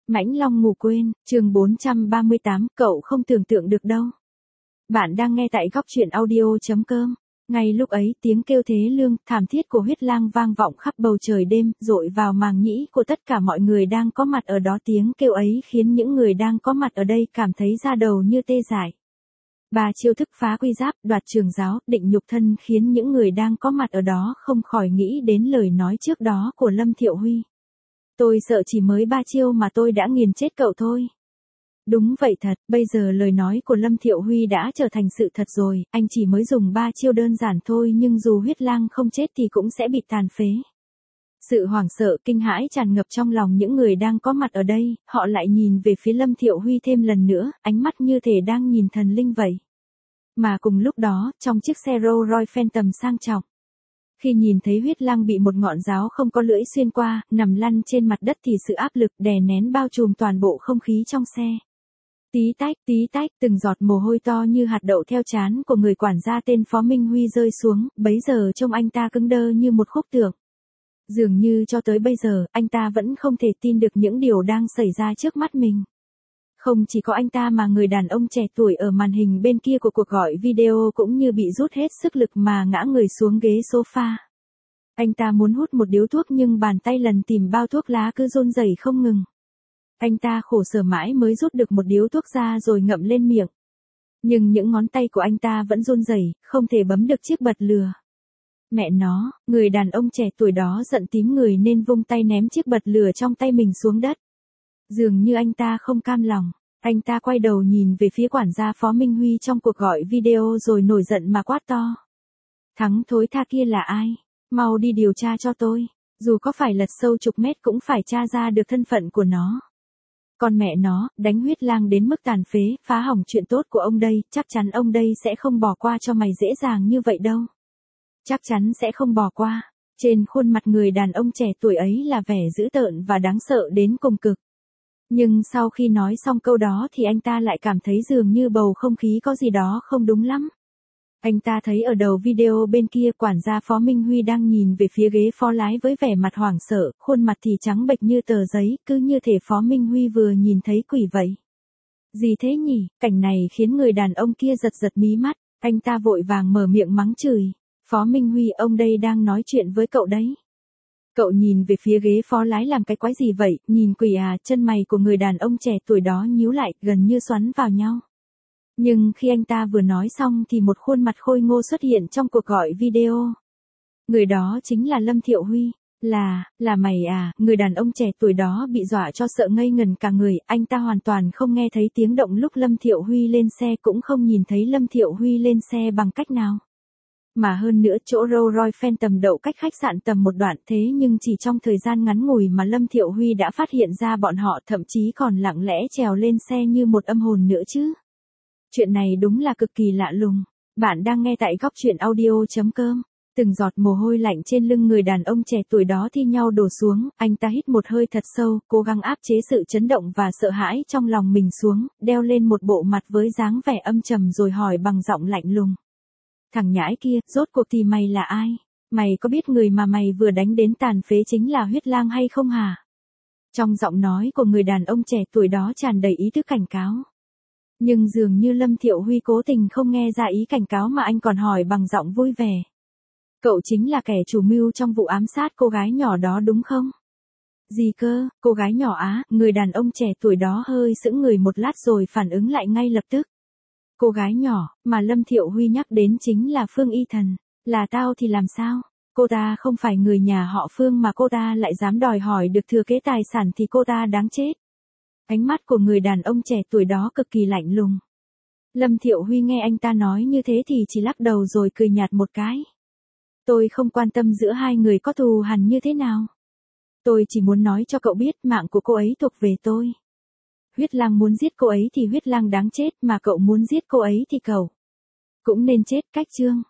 Mãnh Long ngủ quên, chương 438, cậu không tưởng tượng được đâu. Bạn đang nghe tại góc truyện audio.com. Ngay lúc ấy tiếng kêu thế lương, thảm thiết của huyết lang vang vọng khắp bầu trời đêm, dội vào màng nhĩ của tất cả mọi người đang có mặt ở đó. Tiếng kêu ấy khiến những người đang có mặt ở đây cảm thấy da đầu như tê dại. Bà chiêu thức phá quy giáp, đoạt trường giáo, định nhục thân khiến những người đang có mặt ở đó không khỏi nghĩ đến lời nói trước đó của Lâm Thiệu Huy. Tôi sợ chỉ mới 3 chiêu mà tôi đã nghiền chết cậu thôi. Đúng vậy thật, bây giờ lời nói của Lâm Thiệu Huy đã trở thành sự thật rồi, anh chỉ mới dùng 3 chiêu đơn giản thôi nhưng dù huyết lang không chết thì cũng sẽ bị tàn phế. Sự hoảng sợ, kinh hãi tràn ngập trong lòng những người đang có mặt ở đây, họ lại nhìn về phía Lâm Thiệu Huy thêm lần nữa, ánh mắt như thể đang nhìn thần linh vậy. Mà cùng lúc đó, trong chiếc xe Rolls Royce Phantom sang trọng, khi nhìn thấy huyết lang bị một ngọn giáo không có lưỡi xuyên qua, nằm lăn trên mặt đất thì sự áp lực đè nén bao trùm toàn bộ không khí trong xe. Tí tách, từng giọt mồ hôi to như hạt đậu theo trán của người quản gia tên Phó Minh Huy rơi xuống, bấy giờ trông anh ta cứng đơ như một khúc tượng. Dường như cho tới bây giờ, anh ta vẫn không thể tin được những điều đang xảy ra trước mắt mình. Không chỉ có anh ta mà người đàn ông trẻ tuổi ở màn hình bên kia của cuộc gọi video cũng như bị rút hết sức lực mà ngã người xuống ghế sofa. Anh ta muốn hút một điếu thuốc nhưng bàn tay lần tìm bao thuốc lá cứ run rẩy không ngừng. Anh ta khổ sở mãi mới rút được một điếu thuốc ra rồi ngậm lên miệng. Nhưng những ngón tay của anh ta vẫn run rẩy, không thể bấm được chiếc bật lửa. Mẹ nó, người đàn ông trẻ tuổi đó giận tím người nên vung tay ném chiếc bật lửa trong tay mình xuống đất. Dường như anh ta không cam lòng, anh ta quay đầu nhìn về phía quản gia Phó Minh Huy trong cuộc gọi video rồi nổi giận mà quát to. Thằng thối tha kia là ai? Mau đi điều tra cho tôi, dù có phải lật sâu chục mét cũng phải tra ra được thân phận của nó. Còn mẹ nó, đánh huyết lang đến mức tàn phế, phá hỏng chuyện tốt của ông đây, chắc chắn ông đây sẽ không bỏ qua cho mày dễ dàng như vậy đâu. Chắc chắn sẽ không bỏ qua. Trên khuôn mặt người đàn ông trẻ tuổi ấy là vẻ dữ tợn và đáng sợ đến cùng cực. Nhưng sau khi nói xong câu đó thì anh ta lại cảm thấy dường như bầu không khí có gì đó không đúng lắm. Anh ta thấy ở đầu video bên kia quản gia Phó Minh Huy đang nhìn về phía ghế phó lái với vẻ mặt hoảng sợ, khuôn mặt thì trắng bệch như tờ giấy, cứ như thể Phó Minh Huy vừa nhìn thấy quỷ vậy. Gì thế nhỉ? Cảnh này khiến người đàn ông kia giật giật mí mắt, anh ta vội vàng mở miệng mắng chửi. Phó Minh Huy, ông đây đang nói chuyện với cậu đấy. Cậu nhìn về phía ghế phó lái làm cái quái gì vậy, nhìn quỷ à? Chân mày của người đàn ông trẻ tuổi đó nhíu lại, gần như xoắn vào nhau. Nhưng khi anh ta vừa nói xong thì một khuôn mặt khôi ngô xuất hiện trong cuộc gọi video. Người đó chính là Lâm Thiệu Huy. Là mày à? Người đàn ông trẻ tuổi đó bị dọa cho sợ ngây ngần cả người, anh ta hoàn toàn không nghe thấy tiếng động lúc Lâm Thiệu Huy lên xe, cũng không nhìn thấy Lâm Thiệu Huy lên xe bằng cách nào. Mà hơn nữa chỗ Rolls Royce Phantom đậu cách khách sạn tầm một đoạn, thế nhưng chỉ trong thời gian ngắn ngủi mà Lâm Thiệu Huy đã phát hiện ra bọn họ, thậm chí còn lặng lẽ trèo lên xe như một âm hồn nữa chứ. Chuyện này đúng là cực kỳ lạ lùng. Bạn đang nghe tại góc truyện audio.com. Từng giọt mồ hôi lạnh trên lưng người đàn ông trẻ tuổi đó thi nhau đổ xuống, anh ta hít một hơi thật sâu, cố gắng áp chế sự chấn động và sợ hãi trong lòng mình xuống, đeo lên một bộ mặt với dáng vẻ âm trầm rồi hỏi bằng giọng lạnh lùng. Thằng nhãi kia, rốt cuộc thì mày là ai? Mày có biết người mà mày vừa đánh đến tàn phế chính là huyết lang hay không hả? Trong giọng nói của người đàn ông trẻ tuổi đó tràn đầy ý thức cảnh cáo. Nhưng dường như Lâm Thiệu Huy cố tình không nghe ra ý cảnh cáo mà anh còn hỏi bằng giọng vui vẻ. Cậu chính là kẻ chủ mưu trong vụ ám sát cô gái nhỏ đó đúng không? Gì cơ, cô gái nhỏ á? Người đàn ông trẻ tuổi đó hơi sững người một lát rồi phản ứng lại ngay lập tức. Cô gái nhỏ mà Lâm Thiệu Huy nhắc đến chính là Phương Y Thần. Là tao thì làm sao? Cô ta không phải người nhà họ Phương mà cô ta lại dám đòi hỏi được thừa kế tài sản thì cô ta đáng chết. Ánh mắt của người đàn ông trẻ tuổi đó cực kỳ lạnh lùng. Lâm Thiệu Huy nghe anh ta nói như thế thì chỉ lắc đầu rồi cười nhạt một cái. Tôi không quan tâm giữa hai người có thù hằn như thế nào. Tôi chỉ muốn nói cho cậu biết mạng của cô ấy thuộc về tôi. Huyết lang muốn giết cô ấy thì huyết lang đáng chết, mà cậu muốn giết cô ấy thì cậu cũng nên chết. Cách chương.